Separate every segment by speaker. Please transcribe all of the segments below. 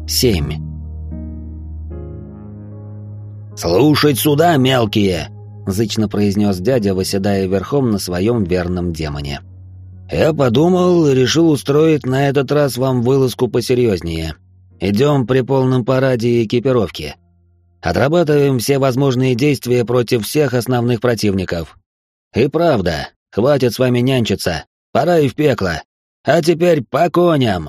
Speaker 1: 7. «Слушать сюда, мелкие!» — зычно произнес дядя, восседая верхом на своем верном демоне. «Я подумал и решил устроить на этот раз вам вылазку посерьезнее. Идем при полном параде и экипировке. Отрабатываем все возможные действия против всех основных противников. И правда, хватит с вами нянчиться, пора и в пекло. А теперь по коням!»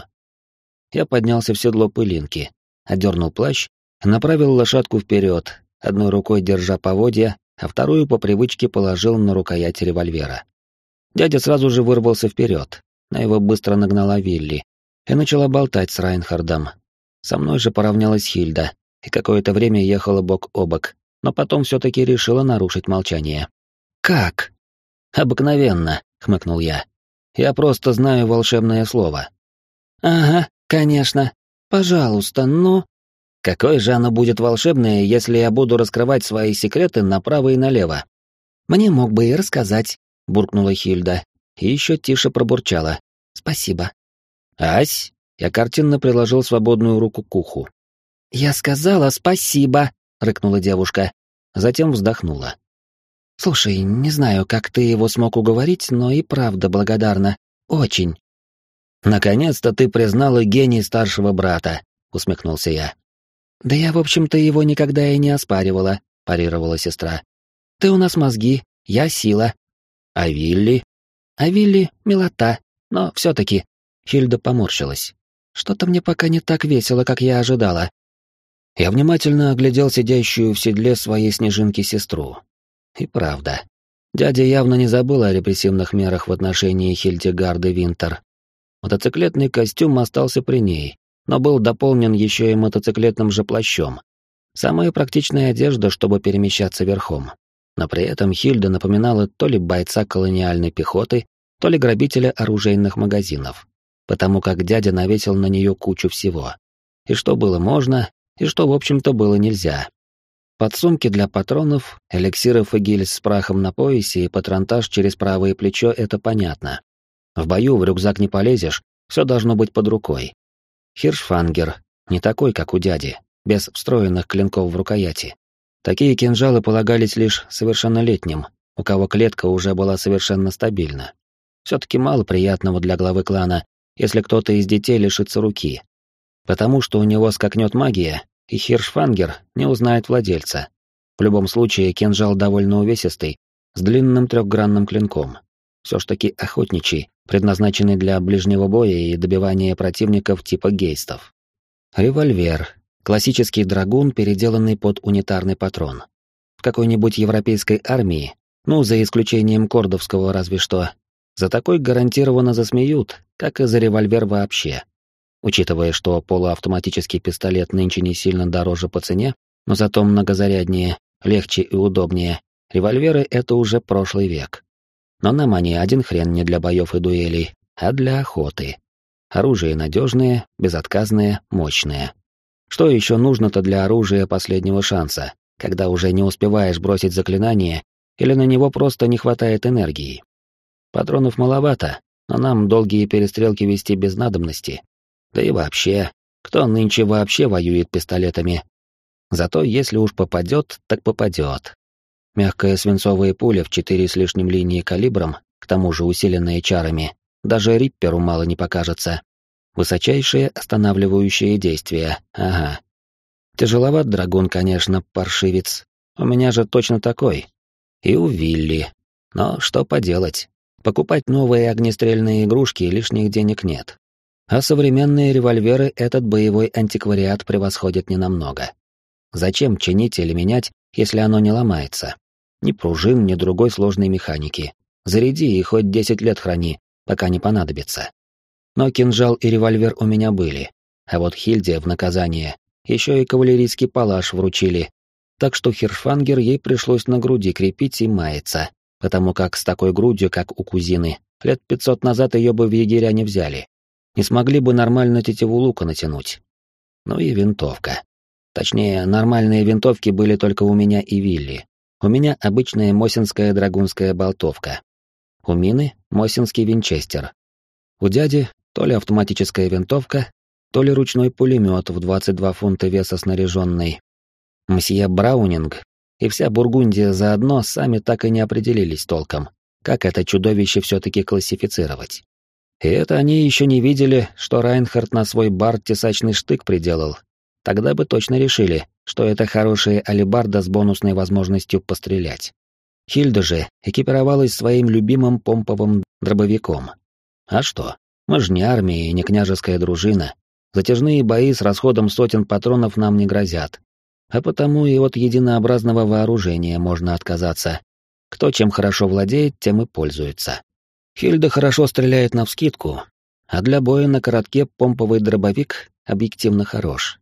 Speaker 1: Я поднялся в седло пылинки, одернул плащ и направил лошадку вперед, одной рукой держа поводья, а вторую по привычке положил на рукоять револьвера. Дядя сразу же вырвался вперед, но его быстро нагнала Вилли и начала болтать с Райнхардом. Со мной же поравнялась Хильда и какое-то время ехала бок о бок, но потом все-таки решила нарушить молчание. «Как?» «Обыкновенно», — хмыкнул я. «Я просто знаю волшебное слово». «Ага, конечно. Пожалуйста, но...» «Какое же оно будет волшебное, если я буду раскрывать свои секреты направо и налево?» «Мне мог бы и рассказать», — буркнула Хильда, и еще тише пробурчала. «Спасибо». «Ась!» — я картинно приложил свободную руку к уху. «Я сказала спасибо», — рыкнула девушка, затем вздохнула. «Слушай, не знаю, как ты его смог уговорить, но и правда благодарна. Очень». «Наконец-то ты признала гений старшего брата», — усмехнулся я. «Да я, в общем-то, его никогда и не оспаривала», — парировала сестра. «Ты у нас мозги, я сила». «А Вилли?» «А Вилли — милота, но все-таки...» Хильда поморщилась. «Что-то мне пока не так весело, как я ожидала». Я внимательно оглядел сидящую в седле своей снежинки сестру. И правда, дядя явно не забыл о репрессивных мерах в отношении Хильдегарды Винтер. Мотоциклетный костюм остался при ней, но был дополнен еще и мотоциклетным же плащом. Самая практичная одежда, чтобы перемещаться верхом. Но при этом Хильда напоминала то ли бойца колониальной пехоты, то ли грабителя оружейных магазинов, потому как дядя навесил на нее кучу всего. И что было можно, и что, в общем-то, было нельзя. Подсумки для патронов, эликсиров и гильз с прахом на поясе и патронтаж через правое плечо — это понятно. В бою в рюкзак не полезешь, все должно быть под рукой. Хиршфангер, не такой, как у дяди, без встроенных клинков в рукояти. Такие кинжалы полагались лишь совершеннолетним, у кого клетка уже была совершенно стабильна. Все-таки мало приятного для главы клана, если кто-то из детей лишится руки. Потому что у него скакнет магия, и Хиршфангер не узнает владельца. В любом случае, кинжал довольно увесистый, с длинным трехгранным клинком. Все ж таки охотничий, предназначенный для ближнего боя и добивания противников типа гейстов. Револьвер. Классический драгун, переделанный под унитарный патрон. В какой-нибудь европейской армии, ну, за исключением кордовского разве что, за такой гарантированно засмеют, как и за револьвер вообще. Учитывая, что полуавтоматический пистолет нынче не сильно дороже по цене, но зато многозаряднее, легче и удобнее, револьверы — это уже прошлый век. Но нам они один хрен не для боев и дуэлей, а для охоты. Оружие надежное, безотказное, мощное. Что еще нужно-то для оружия последнего шанса, когда уже не успеваешь бросить заклинание или на него просто не хватает энергии? Патронов маловато, но нам долгие перестрелки вести без надобности. Да и вообще, кто нынче вообще воюет пистолетами? Зато если уж попадет, так попадет. Мягкая свинцовая пуля в 4 с лишним линии калибром, к тому же усиленная чарами, даже Рипперу мало не покажется. Высочайшее останавливающее действие, ага. Тяжеловат драгун, конечно, паршивец. У меня же точно такой. И у Вилли. Но что поделать? Покупать новые огнестрельные игрушки лишних денег нет. А современные револьверы этот боевой антиквариат превосходят ненамного. Зачем чинить или менять, если оно не ломается? Ни пружин, ни другой сложной механики. Заряди и хоть 10 лет храни, пока не понадобится. Но кинжал и револьвер у меня были, а вот Хильде в наказание еще и кавалерийский палаш вручили, так что Хиршфангер ей пришлось на груди крепить и маяться, потому как с такой грудью, как у кузины, лет 500 назад ее бы в егеря не взяли. Не смогли бы нормально тетиву лука натянуть. Ну и винтовка. Точнее, нормальные винтовки были только у меня и Вилли. У меня обычная мосинская драгунская болтовка. У Мины — мосинский винчестер. У дяди то ли автоматическая винтовка, то ли ручной пулемет в 22 фунта веса снаряженный. Мсье Браунинг и вся Бургундия заодно сами так и не определились толком, как это чудовище все-таки классифицировать. И это они еще не видели, что Райнхард на свой бард тесачный штык приделал. Тогда бы точно решили, что это хорошая алебарда с бонусной возможностью пострелять. Хильда же экипировалась своим любимым помповым дробовиком. А что? Мы же не армия и не княжеская дружина. Затяжные бои с расходом сотен патронов нам не грозят. А потому и от единообразного вооружения можно отказаться. Кто чем хорошо владеет, тем и пользуется. Хильда хорошо стреляет навскидку, а для боя на коротке помповый дробовик объективно хорош.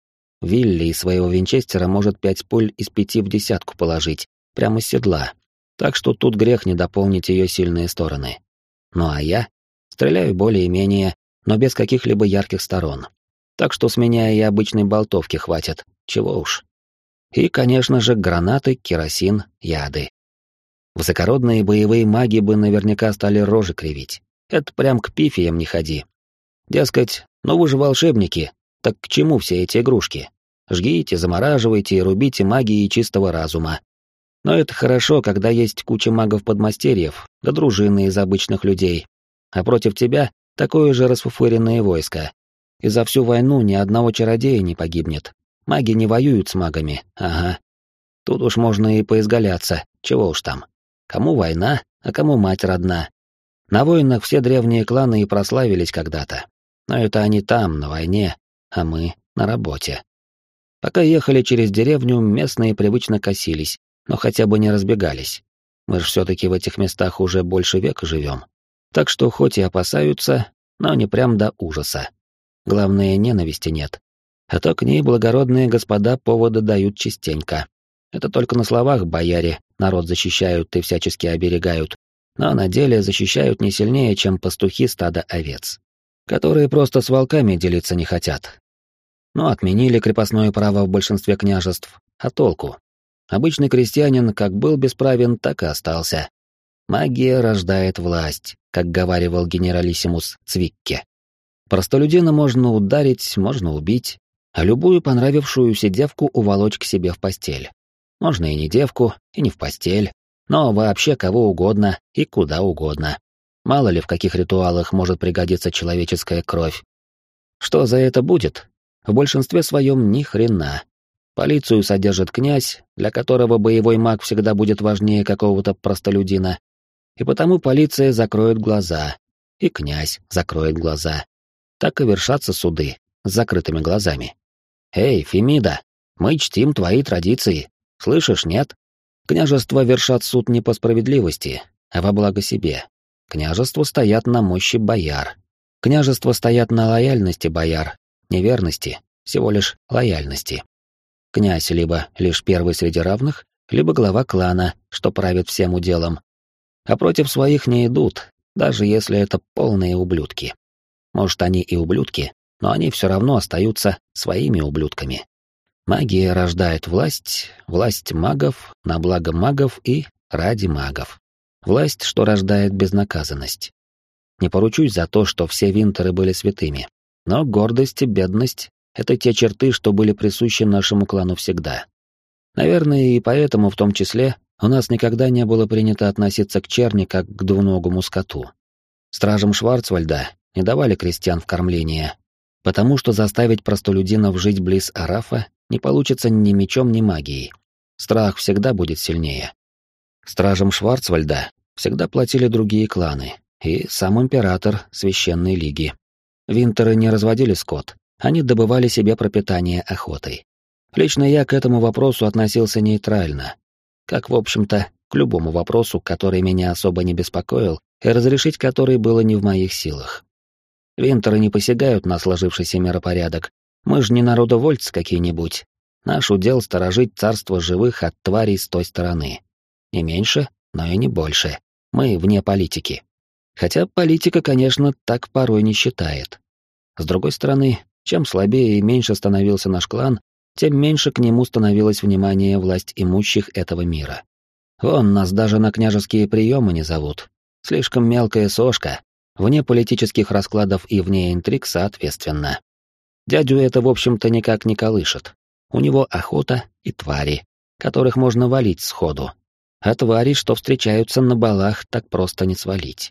Speaker 1: Вилли из своего винчестера может 5 пуль из 5 в десятку положить, прямо с седла, так что тут грех не дополнить ее сильные стороны. Ну а я стреляю более-менее, но без каких-либо ярких сторон. Так что с меня и обычной болтовки хватит, чего уж. И, конечно же, гранаты, керосин, яды. Высокородные боевые маги бы наверняка стали рожи кривить. Это прям к пифиям не ходи. Дескать, ну вы же волшебники, так к чему все эти игрушки? Жгите, замораживайте и рубите магией чистого разума. Но это хорошо, когда есть куча магов-подмастерьев, да дружины из обычных людей. А против тебя такое же расфуфыренное войско. И за всю войну ни одного чародея не погибнет. Маги не воюют с магами, ага. Тут уж можно и поизгаляться, чего уж там. Кому война, а кому мать родна. На войнах все древние кланы и прославились когда-то. Но это они там, на войне, а мы на работе. Пока ехали через деревню, местные привычно косились, но хотя бы не разбегались. Мы же все-таки в этих местах уже больше века живем. Так что хоть и опасаются, но не прям до ужаса. Главное, ненависти нет. А то к ней благородные господа повода дают частенько. Это только на словах бояре народ защищают и всячески оберегают, но на деле защищают не сильнее, чем пастухи стада овец, которые просто с волками делиться не хотят. Но отменили крепостное право в большинстве княжеств, а толку? Обычный крестьянин как был бесправен, так и остался. Магия рождает власть, как говаривал генералиссимус Цвикке. Простолюдина можно ударить, можно убить, а любую понравившуюся девку уволочь к себе в постель. Можно и не девку, и не в постель, но вообще кого угодно и куда угодно. Мало ли в каких ритуалах может пригодиться человеческая кровь. Что за это будет? В большинстве своем ни хрена. Полицию содержит князь, для которого боевой маг всегда будет важнее какого-то простолюдина. И потому полиция закроет глаза, и князь закроет глаза. Так и вершатся суды с закрытыми глазами. «Эй, Фемида, мы чтим твои традиции. Слышишь, нет? Княжества вершат суд не по справедливости, а во благо себе. Княжества стоят на мощи бояр. Княжества стоят на лояльности бояр, неверности, всего лишь лояльности. Князь либо лишь первый среди равных, либо глава клана, что правит всем уделом. А против своих не идут, даже если это полные ублюдки. Может, они и ублюдки, но они все равно остаются своими ублюдками. Магия рождает власть, власть магов, на благо магов и ради магов. Власть, что рождает безнаказанность. Не поручусь за то, что все винтеры были святыми, но гордость и бедность — это те черты, что были присущи нашему клану всегда. Наверное, и поэтому в том числе у нас никогда не было принято относиться к черни как к двуногому скоту. Стражам Шварцвальда не давали крестьян в кормление, потому что заставить простолюдинов жить близ Арафа не получится ни мечом, ни магией. Страх всегда будет сильнее. Стражам Шварцвальда всегда платили другие кланы и сам император Священной Лиги. Винтеры не разводили скот, они добывали себе пропитание охотой. Лично я к этому вопросу относился нейтрально, как, в общем-то, к любому вопросу, который меня особо не беспокоил и разрешить который было не в моих силах. Винтеры не посягают на сложившийся миропорядок. Мы же не народовольцы какие-нибудь. Наш удел — сторожить царство живых от тварей с той стороны. Не меньше, но и не больше. Мы вне политики. Хотя политика, конечно, так порой не считает. С другой стороны, чем слабее и меньше становился наш клан, тем меньше к нему становилось внимание власть имущих этого мира. Вон, нас даже на княжеские приемы не зовут. Слишком мелкая сошка, вне политических раскладов и вне интриг соответственно. Дядю это, в общем-то, никак не колышет. У него охота и твари, которых можно валить сходу. А твари, что встречаются на балах, так просто не свалить.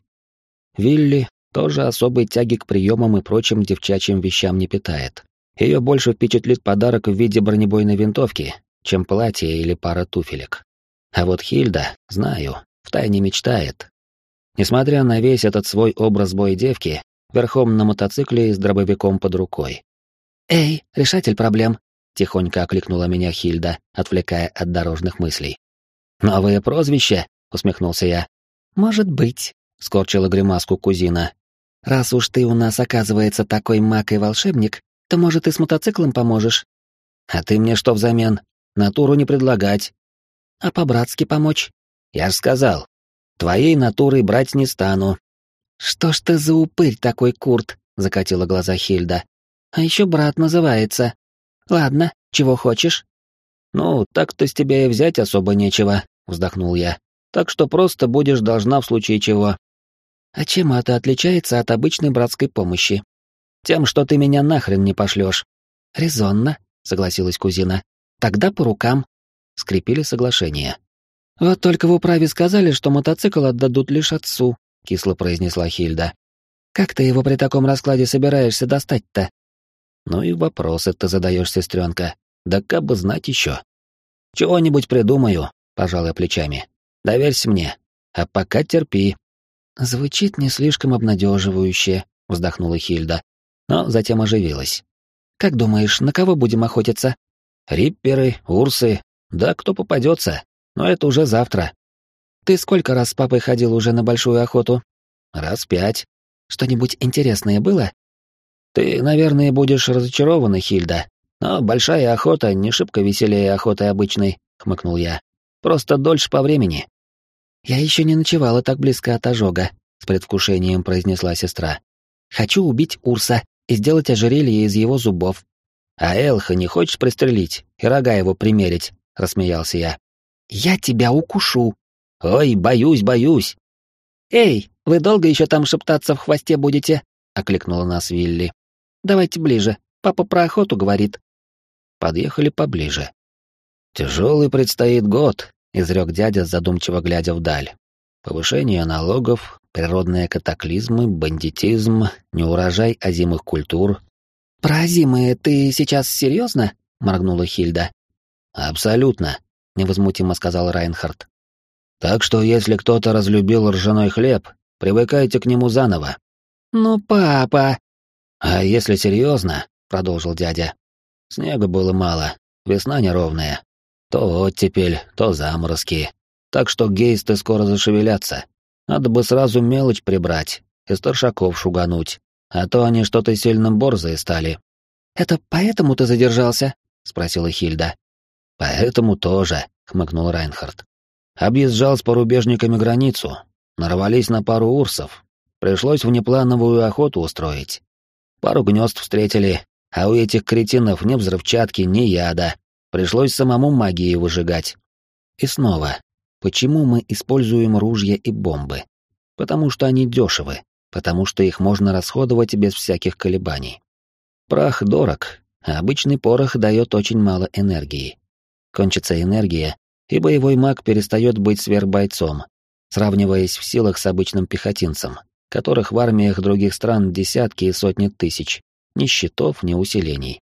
Speaker 1: Вилли тоже особой тяги к приемам и прочим девчачьим вещам не питает. Ее больше впечатлит подарок в виде бронебойной винтовки, чем платье или пара туфелек. А вот Хильда, знаю, втайне мечтает. Несмотря на весь этот свой образ боя-девки, верхом на мотоцикле и с дробовиком под рукой. «Эй, решатель проблем!» — тихонько окликнула меня Хильда, отвлекая от дорожных мыслей. «Новое прозвище?» — усмехнулся я. «Может быть», — скорчила гримаску кузина. «Раз уж ты у нас, оказывается, такой маг и волшебник, то, может, и с мотоциклом поможешь?» «А ты мне что взамен? Натуру не предлагать». «А по-братски помочь?» «Я ж сказал, твоей натурой брать не стану». «Что ж ты за упырь такой, Курт?» — закатила глаза Хильда. «А еще брат называется. Ладно, чего хочешь?» «Ну, так-то с тебя и взять особо нечего», — вздохнул я. «Так что просто будешь должна в случае чего». «А чем это отличается от обычной братской помощи?» «Тем, что ты меня нахрен не пошлешь». «Резонно», — согласилась кузина. «Тогда по рукам». Скрепили соглашение. «Вот только в управе сказали, что мотоцикл отдадут лишь отцу», — кисло произнесла Хильда. «Как ты его при таком раскладе собираешься достать-то?» «Ну и вопросы ты задаешь, сестренка. Да как бы знать еще». «Чего-нибудь придумаю», — пожалуй плечами. «Доверься мне. А пока терпи». «Звучит не слишком обнадеживающе», — вздохнула Хильда, но затем оживилась. «Как думаешь, на кого будем охотиться?» «Рипперы, урсы, да кто попадется, но это уже завтра». «Ты сколько раз с папой ходил уже на большую охоту?» «Раз 5. Что-нибудь интересное было?» «Ты, наверное, будешь разочарована, Хильда, но большая охота не шибко веселее охоты обычной», — хмыкнул я. «Просто дольше по времени». «Я еще не ночевала так близко от ожога», — с предвкушением произнесла сестра. «Хочу убить Урса и сделать ожерелье из его зубов». «А Элха не хочешь пристрелить и рога его примерить?» — рассмеялся я. «Я тебя укушу». «Ой, боюсь». «Эй, вы долго еще там шептаться в хвосте будете?» — окликнула нас Вилли. «Давайте ближе, папа про охоту говорит». Подъехали поближе. «Тяжелый предстоит год», — изрек дядя, задумчиво глядя вдаль. «Повышение налогов, природные катаклизмы, бандитизм, неурожай озимых культур». «Про озимые ты сейчас серьезно?» — моргнула Хильда. «Абсолютно», — невозмутимо сказал Райнхард. «Так что, если кто-то разлюбил ржаной хлеб, привыкайте к нему заново». «Ну, папа...» «А если серьезно», — продолжил дядя, — «снега было мало, весна неровная. То оттепель, то заморозки. Так что гейсты скоро зашевелятся. Надо бы сразу мелочь прибрать и старшаков шугануть, а то они что-то сильно борзые стали». «Это поэтому ты задержался?» — спросила Хильда. «Поэтому тоже», — хмыкнул Райнхард. «Объезжал с порубежниками границу, нарвались на пару урсов. Пришлось внеплановую охоту устроить. Пару гнезд встретили, а у этих кретинов ни взрывчатки, ни яда. Пришлось самому магией выжигать». И снова, почему мы используем ружья и бомбы? Потому что они дешевы, потому что их можно расходовать без всяких колебаний. Прах дорог, а обычный порох дает очень мало энергии. Кончится энергия, и боевой маг перестает быть сверхбойцом, сравниваясь в силах с обычным пехотинцем, которых в армиях других стран десятки и сотни тысяч, ни щитов, ни усилений.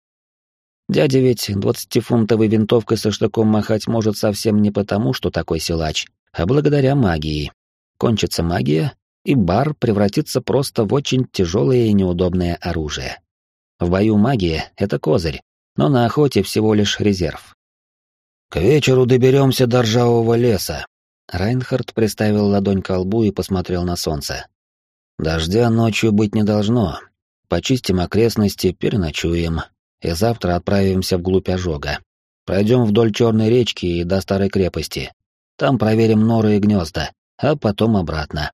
Speaker 1: Дядя ведь 20-фунтовой винтовкой со штыком махать может совсем не потому, что такой силач, а благодаря магии. Кончится магия, и бар превратится просто в очень тяжелое и неудобное оружие. В бою магия — это козырь, но на охоте всего лишь резерв. «К вечеру доберемся до ржавого леса». Райнхард приставил ладонь ко лбу и посмотрел на солнце. «Дождя ночью быть не должно. Почистим окрестности, переночуем, и завтра отправимся вглубь ожога. Пройдем вдоль Черной речки и до Старой крепости. Там проверим норы и гнезда, а потом обратно.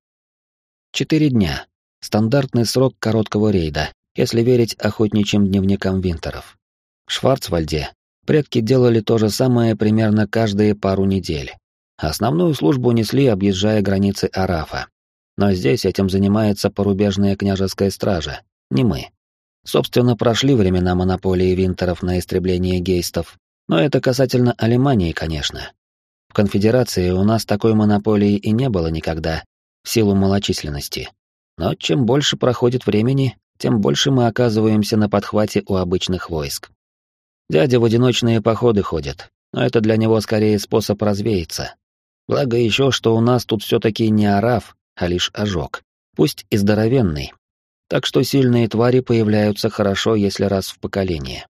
Speaker 1: 4 дня. Стандартный срок короткого рейда, если верить охотничьим дневникам Винтеров. В Шварцвальде предки делали то же самое примерно каждые пару недель. Основную службу несли, объезжая границы Арафа. Но здесь этим занимается порубежная княжеская стража, не мы. Собственно, прошли времена монополии Винтеров на истребление гейстов, но это касательно Алемании, конечно. В Конфедерации у нас такой монополии и не было никогда, в силу малочисленности. Но чем больше проходит времени, тем больше мы оказываемся на подхвате у обычных войск. Дядя в одиночные походы ходит, но это для него скорее способ развеяться. Благо еще, что у нас тут все-таки не орав, а лишь ожог, пусть и здоровенный. Так что сильные твари появляются хорошо, если раз в поколение.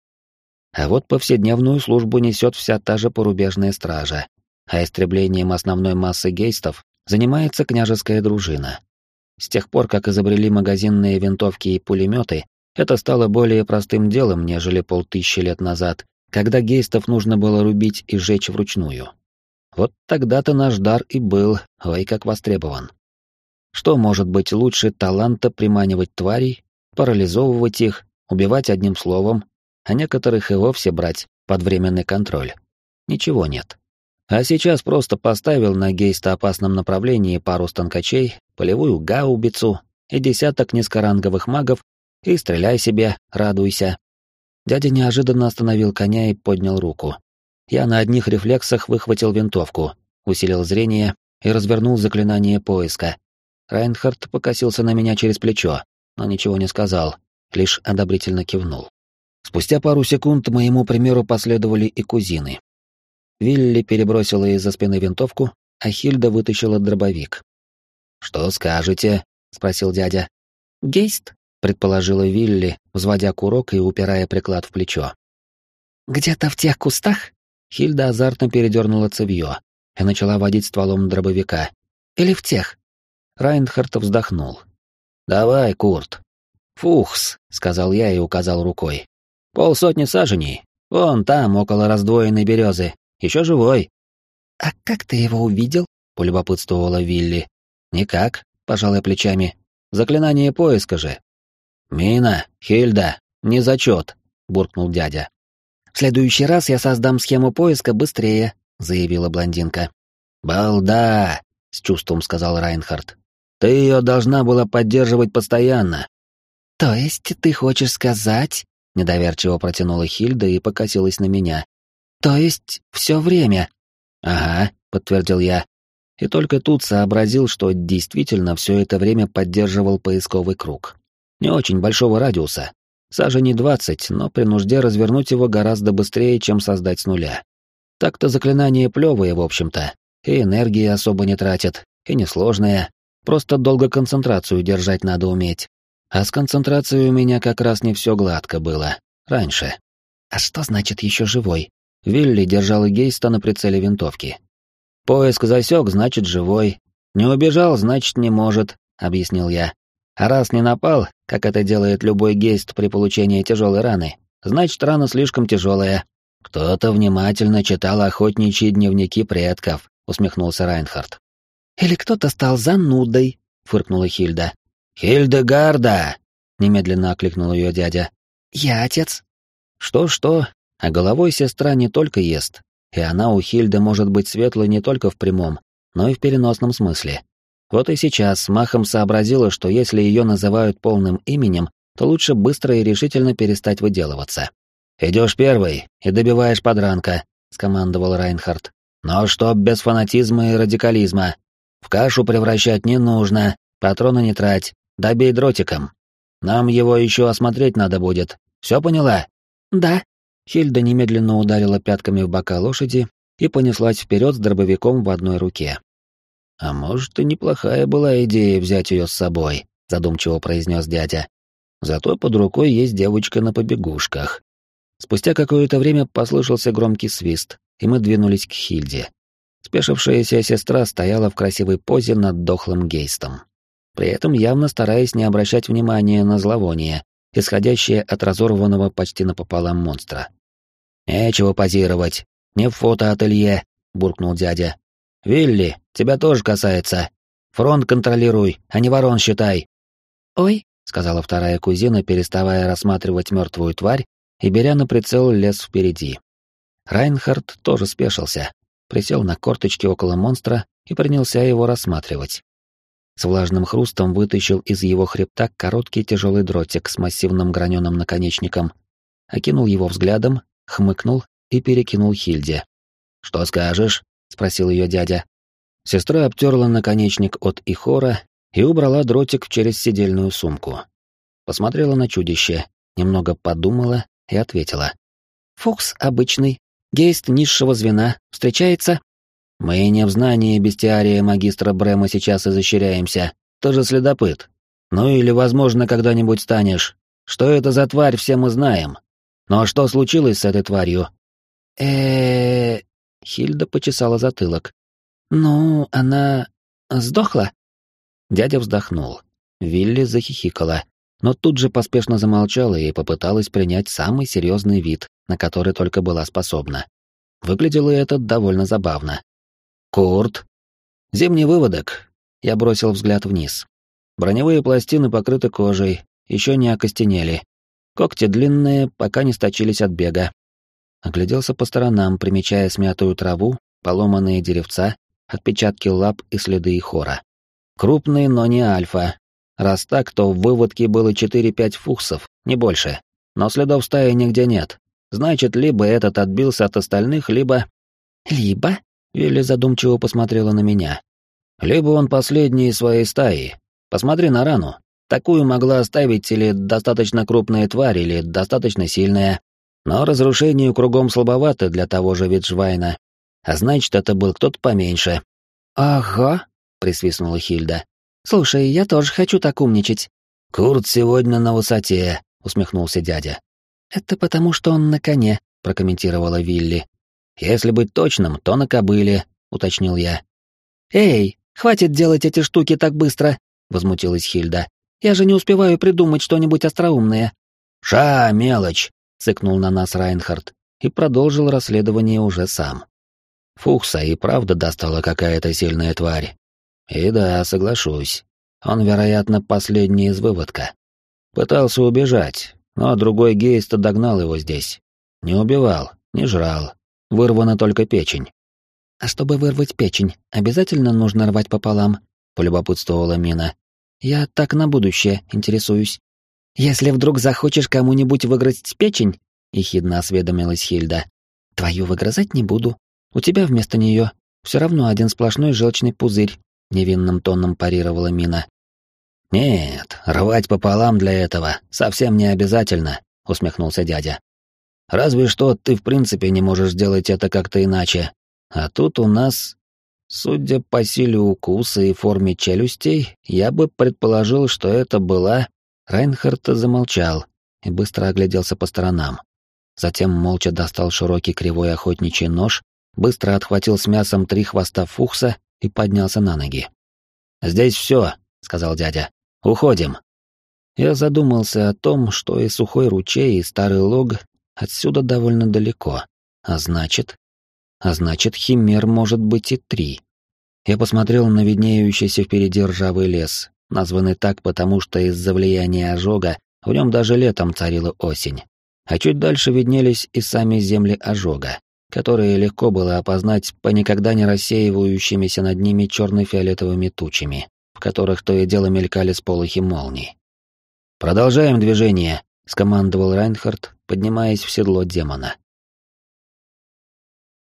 Speaker 1: А вот повседневную службу несет вся та же порубежная стража, а истреблением основной массы гейстов занимается княжеская дружина. С тех пор, как изобрели магазинные винтовки и пулеметы, это стало более простым делом, нежели 5000 лет назад, когда гейстов нужно было рубить и сжечь вручную. Вот тогда-то наш дар и был, ой, как востребован. Что может быть лучше таланта приманивать тварей, парализовывать их, убивать одним словом, а некоторых и вовсе брать под временный контроль? Ничего нет. А сейчас просто поставил на гейстоопасном направлении пару станкачей, полевую гаубицу и десяток низкоранговых магов и стреляй себе, радуйся. Дядя неожиданно остановил коня и поднял руку. Я на одних рефлексах выхватил винтовку, усилил зрение и развернул заклинание поиска. Райнхард покосился на меня через плечо, но ничего не сказал, лишь одобрительно кивнул. Спустя пару секунд моему примеру последовали и кузины. Вилли перебросила из-за спины винтовку, а Хильда вытащила дробовик. «Что скажете?» — спросил дядя. «Гейст», — предположила Вилли, взводя курок и упирая приклад в плечо. «Где-то в тех кустах?» Хильда азартно передернула цевьё и начала водить стволом дробовика. «Или в тех?» Райнхард вздохнул. «Давай, Курт». «Фухс», — сказал я и указал рукой. «50 саженей. Вон там, около раздвоенной березы. Еще живой». «А как ты его увидел?» — полюбопытствовала Вилли. «Никак», — пожалуй плечами. «Заклинание поиска же». «Мина, Хильда, не зачет», — буркнул дядя. «В следующий раз я создам схему поиска быстрее», — заявила блондинка. «Балда», — с чувством сказал Райнхард. «Ты ее должна была поддерживать постоянно». «То есть ты хочешь сказать?» — недоверчиво протянула Хильда и покосилась на меня. «То есть все время?» «Ага», — подтвердил я. И только тут сообразил, что действительно все это время поддерживал поисковый круг. Не очень большого радиуса. Саженей 20, но при нужде развернуть его гораздо быстрее, чем создать с нуля. Так-то заклинание плевое, в общем-то, и энергии особо не тратит, и несложное, просто долго концентрацию держать надо уметь. А с концентрацией у меня как раз не все гладко было, раньше. «А что значит еще живой?» Вилли держала Гейста на прицеле винтовки. «Поиск засек, значит живой. Не убежал, значит не может», — объяснил я. «А раз не напал, как это делает любой гейст при получении тяжелой раны, значит рана слишком тяжелая». «Кто-то внимательно читал охотничьи дневники предков», — усмехнулся Райнхард. «Или кто-то стал занудой», — фыркнула Хильда. «Хильдегарда!» — немедленно окликнул ее дядя. «Я отец». Что-что, а головой сестра не только ест, и она у Хильды может быть светлой не только в прямом, но и в переносном смысле. Вот и сейчас махом сообразила, что если ее называют полным именем, то лучше быстро и решительно перестать выделываться. «Идешь первый и добиваешь подранка», — скомандовал Райнхард. «Но чтоб без фанатизма и радикализма. В кашу превращать не нужно, патроны не трать, добей дротиком. Нам его еще осмотреть надо будет. Все поняла?» «Да». Хильда немедленно ударила пятками в бока лошади и понеслась вперед с дробовиком в одной руке. «А может, и неплохая была идея взять ее с собой», — задумчиво произнес дядя. «Зато под рукой есть девочка на побегушках». Спустя какое-то время послышался громкий свист, и мы двинулись к Хильде. Спешившаяся сестра стояла в красивой позе над дохлым гейстом, при этом явно стараясь не обращать внимания на зловоние, исходящее от разорванного почти напополам монстра. «Нечего позировать, не в фотоателье», — буркнул дядя. «Вилли, тебя тоже касается. Фронт контролируй, а не ворон считай». «Ой», — сказала вторая кузина, переставая рассматривать мертвую тварь и беря на прицел лес впереди. Райнхард тоже спешился, присел на корточки около монстра и принялся его рассматривать. с влажным хрустом вытащил из его хребта короткий тяжелый дротик с массивным граненым наконечником, окинул его взглядом, хмыкнул и перекинул Хильде. «Что скажешь?» — спросил ее дядя. Сестра обтерла наконечник от Ихора и убрала дротик через сидельную сумку. Посмотрела на чудище, немного подумала и ответила. «Фукс обычный, гейст низшего звена, встречается?» «Мы не в знании бестиария магистра Брема сейчас изощряемся, ты же следопыт. Ну или, возможно, когда-нибудь станешь. Что это за тварь, все мы знаем. Но что случилось с этой тварью?» Хильда почесала затылок. «Ну, она... сдохла?» Дядя вздохнул. Вилли захихикала, но тут же поспешно замолчала и попыталась принять самый серьезный вид, на который только была способна. Выглядело это довольно забавно. «Курт!» «Зимний выводок!» Я бросил взгляд вниз. Броневые пластины покрыты кожей, еще не окостенели. Когти длинные, пока не сточились от бега. Огляделся по сторонам, примечая смятую траву, поломанные деревца, отпечатки лап и следы Ихора. Крупный, но не альфа. Раз так, то в выводке было 4-5 фуксов, не больше. Но следов стаи нигде нет. Значит, либо этот отбился от остальных, либо... «Либо?» — Вилли задумчиво посмотрела на меня. «Либо он последний из своей стаи. Посмотри на рану. Такую могла оставить или достаточно крупная тварь, или достаточно сильная. Но разрушению кругом слабовато для того же Виджвайна. А значит, это был кто-то поменьше». «Ага», — присвистнула Хильда. «Слушай, я тоже хочу так умничать». «Курт сегодня на высоте», — усмехнулся дядя. «Это потому, что он на коне», — прокомментировала Вилли. «Если быть точным, то на кобыле», — уточнил я. «Эй, хватит делать эти штуки так быстро», — возмутилась Хильда. «Я же не успеваю придумать что-нибудь остроумное». «Ша, мелочь», — цыкнул на нас Райнхард и продолжил расследование уже сам. Фукса и правда достала какая-то сильная тварь. И да, соглашусь. Он, вероятно, последний из выводка. Пытался убежать, но другой гейст догнал его здесь. Не убивал, не жрал. Вырвана только печень. «А чтобы вырвать печень, обязательно нужно рвать пополам?» — полюбопытствовала Мина. «Я так на будущее интересуюсь». «Если вдруг захочешь кому-нибудь выгрызть печень», — ехидно осведомилась Хильда, — «твою выгрызать не буду. У тебя вместо нее все равно один сплошной желчный пузырь», — невинным тоном парировала Мина. «Нет, рвать пополам для этого совсем не обязательно», — усмехнулся дядя. «Разве что ты в принципе не можешь сделать это как-то иначе. А тут у нас, судя по силе укуса и форме челюстей, я бы предположил, что это была...» Райнхард замолчал и быстро огляделся по сторонам. Затем молча достал широкий кривой охотничий нож, быстро отхватил с мясом 3 хвоста фукса и поднялся на ноги. «Здесь все», — сказал дядя. «Уходим». Я задумался о том, что и сухой ручей, и старый лог отсюда довольно далеко. А значит, химер может быть и 3. Я посмотрел на виднеющийся впереди ржавый лес, названный так потому, что из-за влияния ожога в нем даже летом царила осень. А чуть дальше виднелись и сами земли ожога, которые легко было опознать по никогда не рассеивающимися над ними черно-фиолетовыми тучами, в которых то и дело мелькали сполохи молний. «Продолжаем движение», — скомандовал Райнхард, поднимаясь в седло демона.